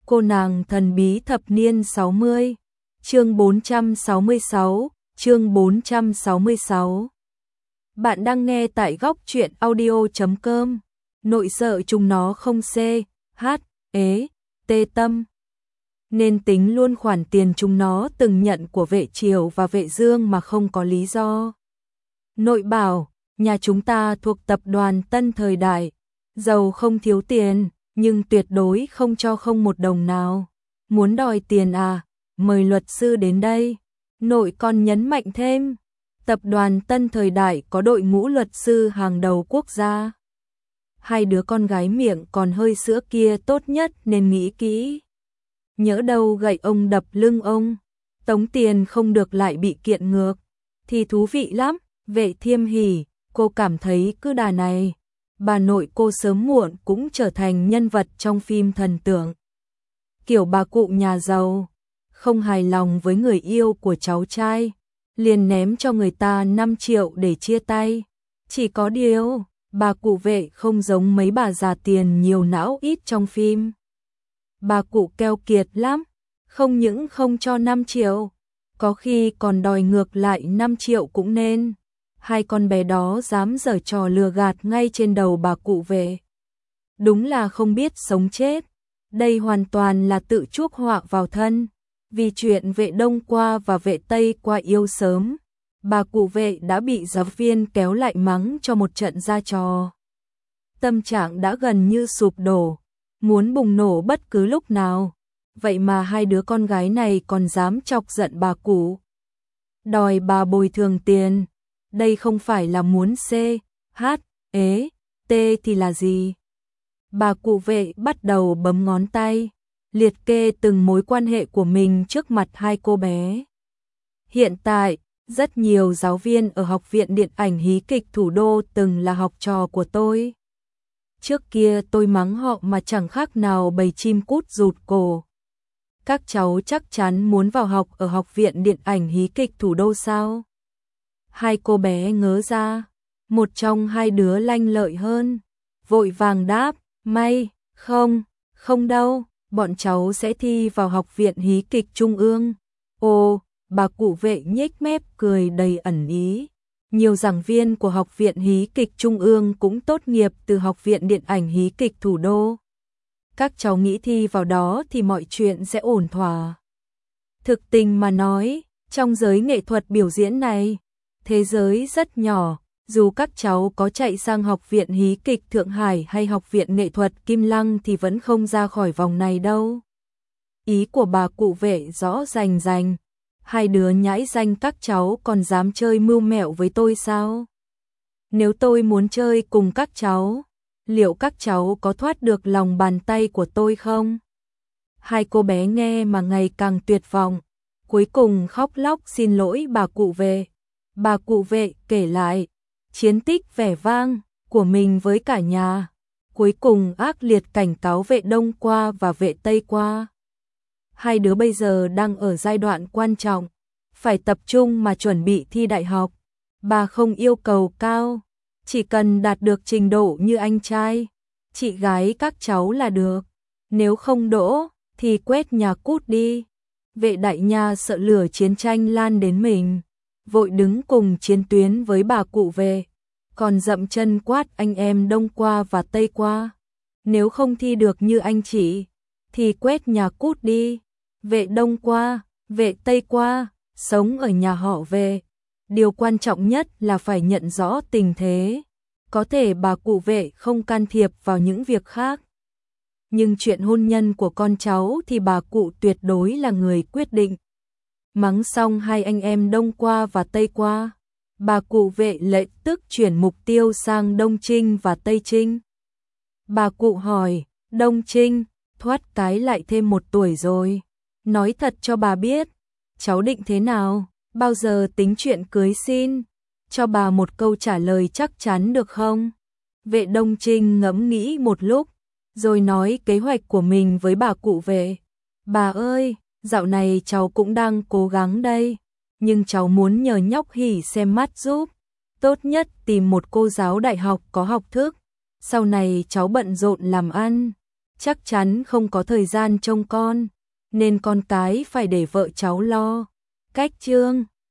Cô nàng thần bí thập niên 60, chương 466, chương 466. Bạn đang nghe tại góc truyện audio.com. Nội sợ chúng nó không tê tâm. Nên tính luôn khoản tiền chúng nó từng nhận của vệ triều và vệ dương mà không có lý do. Nội bảo, nhà chúng ta thuộc tập đoàn Tân Thời Đại, giàu không thiếu tiền, nhưng tuyệt đối không cho không một đồng nào. Muốn đòi tiền à? Mời luật sư đến đây. Nội còn nhấn mạnh thêm, tập đoàn Tân Thời Đại có đội ngũ luật sư hàng đầu quốc gia. Hai đứa con gái miệng còn hơi sữa kia tốt nhất nên nghĩ kỹ. Nhỡ đâu gậy ông đập lưng ông, tống tiền không được lại bị kiện ngược, thì thú vị lắm. Vệ Thiêm hỉ, cô cảm thấy cứ đà này, bà nội cô sớm muộn cũng trở thành nhân vật trong phim thần tượng. Kiểu bà cụ nhà giàu, không hài lòng với người yêu của cháu trai, liền ném cho người ta 5 triệu để chia tay. Chỉ có điều, bà cụ Vệ không giống mấy bà già tiền nhiều não ít trong phim. Bà cụ keo kiệt lắm, không những không cho 5 triệu, có khi còn đòi ngược lại 5 triệu cũng nên. Hai con bé đó dám giở trò lừa gạt ngay trên đầu bà cụ Vệ. Đúng là không biết sống chết. Đây hoàn toàn là tự chuốc họa vào thân. Vì chuyện Vệ Đông qua và Vệ Tây qua yêu sớm, bà cụ Vệ đã bị giáo viên kéo lại mắng cho một trận ra trò. Tâm trạng đã gần như sụp đổ, muốn bùng nổ bất cứ lúc nào. Vậy mà hai đứa con gái này còn dám chọc giận bà cụ, đòi bà bồi thường tiền. Đây không phải là muốn thì là gì? Bà cụ Vệ bắt đầu bấm ngón tay, liệt kê từng mối quan hệ của mình trước mặt hai cô bé. Hiện tại, rất nhiều giáo viên ở Học viện Điện ảnh Hí kịch Thủ đô từng là học trò của tôi. Trước kia tôi mắng họ mà chẳng khác nào bầy chim cút rụt cổ. Các cháu chắc chắn muốn vào học ở Học viện Điện ảnh Hí kịch Thủ đô sao? Hai cô bé ngớ ra, một trong hai đứa lanh lợi hơn, vội vàng đáp, may, không đâu, bọn cháu sẽ thi vào Học viện Hí kịch Trung ương. Ồ, bà cụ Vệ nhếch mép cười đầy ẩn ý. Nhiều giảng viên của Học viện Hí kịch Trung ương cũng tốt nghiệp từ Học viện Điện ảnh Hí kịch Thủ đô. Các cháu nghĩ thi vào đó thì mọi chuyện sẽ ổn thỏa. Thực tình mà nói, trong giới nghệ thuật biểu diễn này, thế giới rất nhỏ, dù các cháu có chạy sang Học viện Hí kịch Thượng Hải hay Học viện Nghệ thuật Kim Lăng thì vẫn không ra khỏi vòng này đâu. Ý của bà cụ Vệ rõ rành rành. Hai đứa nhãi danh các cháu còn dám chơi mưu mẹo với tôi sao? Nếu tôi muốn chơi cùng các cháu, liệu các cháu có thoát được lòng bàn tay của tôi không? Hai cô bé nghe mà ngày càng tuyệt vọng, cuối cùng khóc lóc xin lỗi bà cụ Vệ. Bà cụ Vệ kể lại chiến tích vẻ vang của mình với cả nhà, cuối cùng ác liệt cảnh cáo Vệ Đông qua và Vệ Tây qua. Hai đứa bây giờ đang ở giai đoạn quan trọng, phải tập trung mà chuẩn bị thi đại học. Bà không yêu cầu cao, chỉ cần đạt được trình độ như anh trai, chị gái các cháu là được. Nếu không đỗ, thì quét nhà cút đi. Vệ Đại Nha sợ lửa chiến tranh lan đến mình, vội đứng cùng chiến tuyến với bà cụ Vệ, còn dậm chân quát anh em Đông qua và Tây qua. Nếu không thi được như anh chị, thì quét nhà cút đi. Vệ Đông qua, Vệ Tây qua, sống ở nhà họ Vệ. Điều quan trọng nhất là phải nhận rõ tình thế. Có thể bà cụ Vệ không can thiệp vào những việc khác, nhưng chuyện hôn nhân của con cháu thì bà cụ tuyệt đối là người quyết định. Mắng xong hai anh em Đông qua và Tây qua, bà cụ Vệ lập tức chuyển mục tiêu sang Đông Trinh và Tây Trinh. Bà cụ hỏi, Đông Trinh, thoát cái lại thêm 1 tuổi rồi. Nói thật cho bà biết, cháu định thế nào, bao giờ tính chuyện cưới xin? Cho bà một câu trả lời chắc chắn được không? Vệ Đông Trinh ngẫm nghĩ một lúc, rồi nói kế hoạch của mình với bà cụ Vệ. Bà ơi, dạo này cháu cũng đang cố gắng đây, nhưng cháu muốn nhờ nhóc Hỉ xem mắt giúp. Tốt nhất tìm một cô giáo đại học có học thức. Sau này cháu bận rộn làm ăn, chắc chắn không có thời gian trông con, nên con cái phải để vợ cháu lo. Cách chương